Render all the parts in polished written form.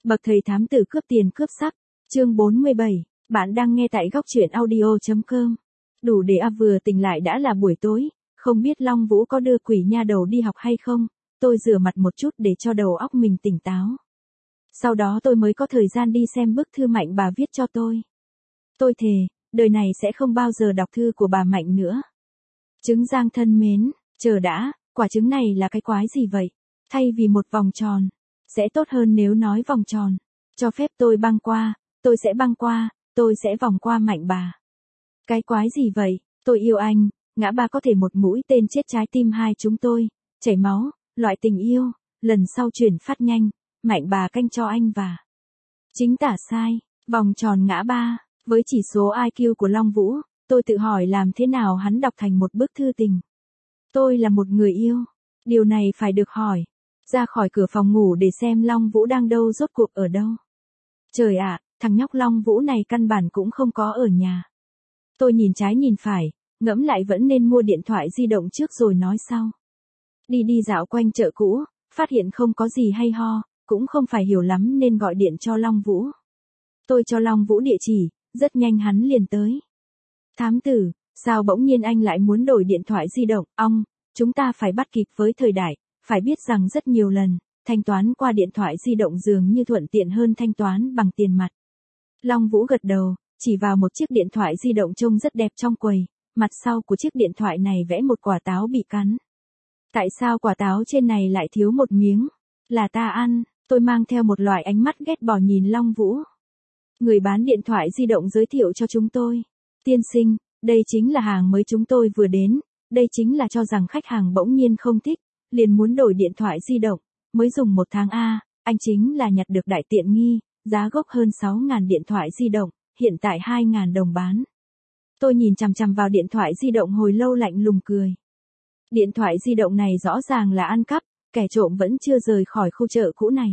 Bậc thầy thám tử cướp tiền cướp sắc, chương 47, bạn đang nghe tại góc truyện audio.com. Đủ để vừa tỉnh lại đã là buổi tối, không biết Long Vũ có đưa quỷ nha đầu đi học hay không, tôi rửa mặt một chút để cho đầu óc mình tỉnh táo. Sau đó tôi mới có thời gian đi xem bức thư Mạnh bà viết cho tôi. Tôi thề, đời này sẽ không bao giờ đọc thư của bà Mạnh nữa. Trứng Giang thân mến, chờ đã, quả trứng này là cái quái gì vậy? Thay vì một vòng tròn, sẽ tốt hơn nếu nói vòng tròn. Cho phép tôi băng qua, tôi sẽ băng qua, tôi sẽ vòng qua Mạnh bà. Cái quái gì vậy? Tôi yêu anh, ngã ba có thể một mũi tên chết trái tim hai chúng tôi, chảy máu, loại tình yêu, lần sau chuyển phát nhanh, Mạnh bà canh cho anh và. Chính tả sai, vòng tròn ngã ba, với chỉ số IQ của Long Vũ, tôi tự hỏi làm thế nào hắn đọc thành một bức thư tình. Tôi là một người yêu, điều này phải được hỏi. Ra khỏi cửa phòng ngủ để xem Long Vũ đang đâu rốt cuộc ở đâu. Trời ạ, thằng nhóc Long Vũ này căn bản cũng không có ở nhà. Tôi nhìn trái nhìn phải, ngẫm lại vẫn nên mua điện thoại di động trước rồi nói sau. Đi dạo quanh chợ cũ, phát hiện không có gì hay ho, cũng không phải hiểu lắm nên gọi điện cho Long Vũ. Tôi cho Long Vũ địa chỉ, rất nhanh hắn liền tới. Thám tử, sao bỗng nhiên anh lại muốn đổi điện thoại di động? Chúng ta phải bắt kịp với thời đại. Phải biết rằng rất nhiều lần, thanh toán qua điện thoại di động dường như thuận tiện hơn thanh toán bằng tiền mặt. Long Vũ gật đầu, chỉ vào một chiếc điện thoại di động trông rất đẹp trong quầy, mặt sau của chiếc điện thoại này vẽ một quả táo bị cắn. Tại sao quả táo trên này lại thiếu một miếng? Là ta ăn, tôi mang theo một loại ánh mắt ghét bỏ nhìn Long Vũ. Người bán điện thoại di động giới thiệu cho chúng tôi. Tiên sinh, đây chính là hàng mới chúng tôi vừa đến, đây chính là cho rằng khách hàng bỗng nhiên không thích. Liền muốn đổi điện thoại di động, mới dùng 1 tháng anh chính là nhặt được đại tiện nghi, giá gốc hơn 6.000 điện thoại di động, hiện tại 2.000 đồng bán. Tôi nhìn chằm chằm vào điện thoại di động hồi lâu lạnh lùng cười. Điện thoại di động này rõ ràng là ăn cắp, kẻ trộm vẫn chưa rời khỏi khu chợ cũ này.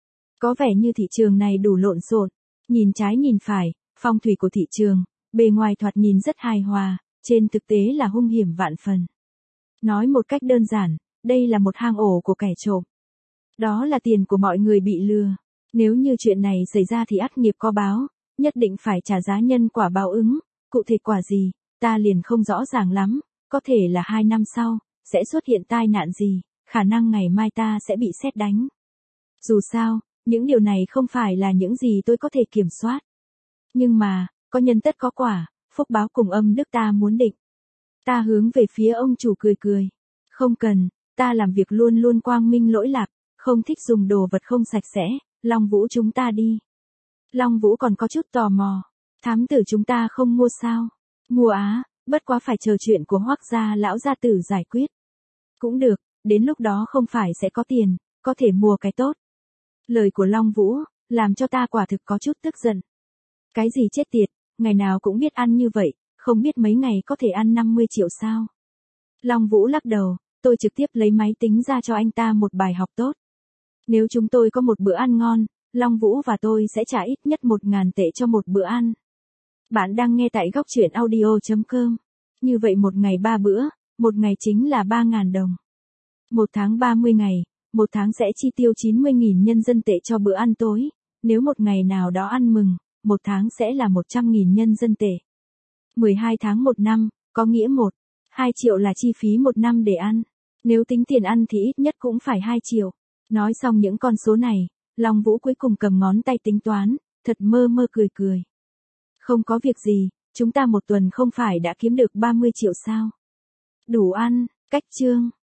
Có vẻ như thị trường này đủ lộn xộn, nhìn trái nhìn phải, phong thủy của thị trường, bề ngoài thoạt nhìn rất hài hòa, trên thực tế là hung hiểm vạn phần. Nói một cách đơn giản, đây là một hang ổ của kẻ trộm. Đó là tiền của mọi người bị lừa. Nếu như chuyện này xảy ra thì ắt nghiệp có báo, nhất định phải trả giá nhân quả báo ứng. Cụ thể quả gì, ta liền không rõ ràng lắm, có thể là 2 năm sau, sẽ xuất hiện tai nạn gì, khả năng ngày mai ta sẽ bị sét đánh. Dù sao, những điều này không phải là những gì tôi có thể kiểm soát. Nhưng mà, có nhân tất có quả, phúc báo cùng âm đức ta muốn định. Ta hướng về phía ông chủ cười cười. Không cần. Ta làm việc luôn luôn quang minh lỗi lạc, không thích dùng đồ vật không sạch sẽ, Long Vũ chúng ta đi. Long Vũ còn có chút tò mò, thám tử chúng ta không mua sao? Mua bất quá phải chờ chuyện của Hoắc gia lão gia tử giải quyết. Cũng được, đến lúc đó không phải sẽ có tiền, có thể mua cái tốt. Lời của Long Vũ, làm cho ta quả thực có chút tức giận. Cái gì chết tiệt, ngày nào cũng biết ăn như vậy, không biết mấy ngày có thể ăn 50 triệu sao? Long Vũ lắc đầu. Tôi trực tiếp lấy máy tính ra cho anh ta một bài học tốt. Nếu chúng tôi có một bữa ăn ngon, Long Vũ và tôi sẽ trả ít nhất 1.000 tệ cho một bữa ăn. Bạn đang nghe tại góc truyện audio.com. Như vậy một ngày 3 bữa, một ngày chính là 3.000 đồng. 1 tháng 30 ngày, 1 tháng sẽ chi tiêu 90.000 nhân dân tệ cho bữa ăn tối. Nếu một ngày nào đó ăn mừng, 1 tháng sẽ là 100.000 nhân dân tệ. 12 tháng 1 năm, có nghĩa 2 triệu là chi phí 1 năm để ăn. Nếu tính tiền ăn thì ít nhất cũng phải 2 triệu. Nói xong những con số này, Long Vũ cuối cùng cầm ngón tay tính toán, thật mơ cười cười. Không có việc gì, chúng ta 1 tuần không phải đã kiếm được 30 triệu sao? Đủ ăn, cách chương.